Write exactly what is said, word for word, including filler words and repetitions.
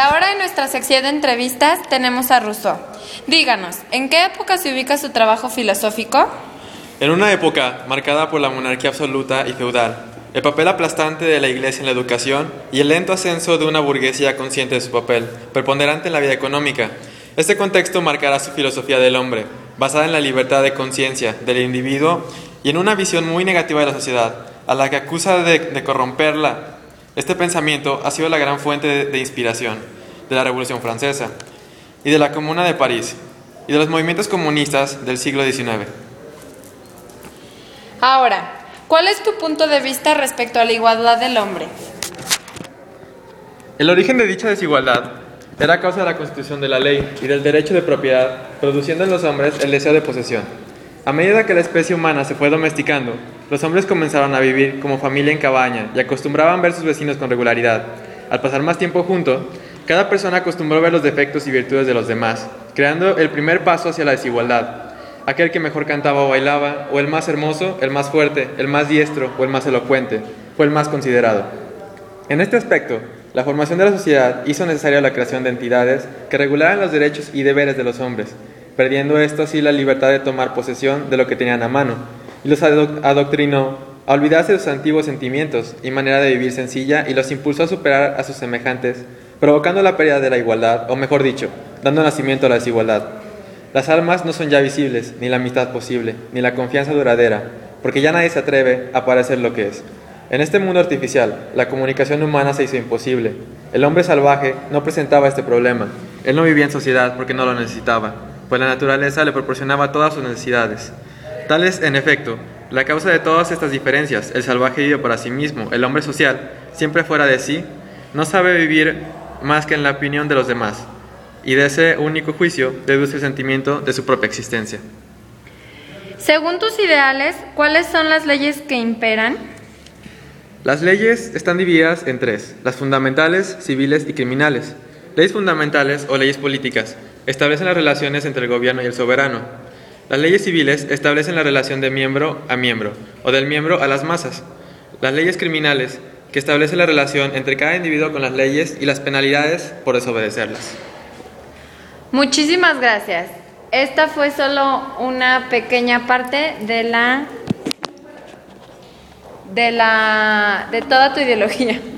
Ahora en nuestra sección de entrevistas tenemos a Rousseau. Díganos, ¿en qué época se ubica su trabajo filosófico? En una época marcada por la monarquía absoluta y feudal, el papel aplastante de la Iglesia en la educación y el lento ascenso de una burguesía consciente de su papel, preponderante en la vida económica. Este contexto marcará su filosofía del hombre, basada en la libertad de conciencia del individuo y en una visión muy negativa de la sociedad, a la que acusa de, de corromperla. Este pensamiento ha sido la gran fuente de, de inspiración de la Revolución Francesa y de la Comuna de París y de los movimientos comunistas del siglo diecinueve. Ahora, ¿cuál es tu punto de vista respecto a la igualdad del hombre? El origen de dicha desigualdad era a causa de la constitución de la ley y del derecho de propiedad, produciendo en los hombres el deseo de posesión. A medida que la especie humana se fue domesticando, los hombres comenzaron a vivir como familia en cabaña y acostumbraban ver sus vecinos con regularidad. Al pasar más tiempo juntos, cada persona acostumbró ver los defectos y virtudes de los demás, creando el primer paso hacia la desigualdad. Aquel que mejor cantaba o bailaba, o el más hermoso, el más fuerte, el más diestro o el más elocuente, fue el más considerado. En este aspecto, la formación de la sociedad hizo necesaria la creación de entidades que regularan los derechos y deberes de los hombres, perdiendo esto así la libertad de tomar posesión de lo que tenían a mano, y los adoc- adoctrinó a olvidarse de sus antiguos sentimientos y manera de vivir sencilla y los impulsó a superar a sus semejantes, provocando la pérdida de la igualdad, o mejor dicho, dando nacimiento a la desigualdad. Las almas no son ya visibles, ni la amistad posible, ni la confianza duradera, porque ya nadie se atreve a parecer lo que es. En este mundo artificial, la comunicación humana se hizo imposible. El hombre salvaje no presentaba este problema. Él no vivía en sociedad porque no lo necesitaba, pues la naturaleza le proporcionaba todas sus necesidades. Tal es, en efecto, la causa de todas estas diferencias. El salvaje vive para sí mismo, el hombre social, siempre fuera de sí, no sabe vivir más que en la opinión de los demás, y de ese único juicio deduce el sentimiento de su propia existencia. Según tus ideales, ¿cuáles son las leyes que imperan? Las leyes están divididas en tres: las fundamentales, civiles y criminales. Leyes fundamentales o leyes políticas establecen las relaciones entre el gobierno y el soberano. Las leyes civiles establecen la relación de miembro a miembro o del miembro a las masas. Las leyes criminales, que establecen la relación entre cada individuo con las leyes y las penalidades por desobedecerlas. Muchísimas gracias. Esta fue solo una pequeña parte de la de la de toda tu ideología.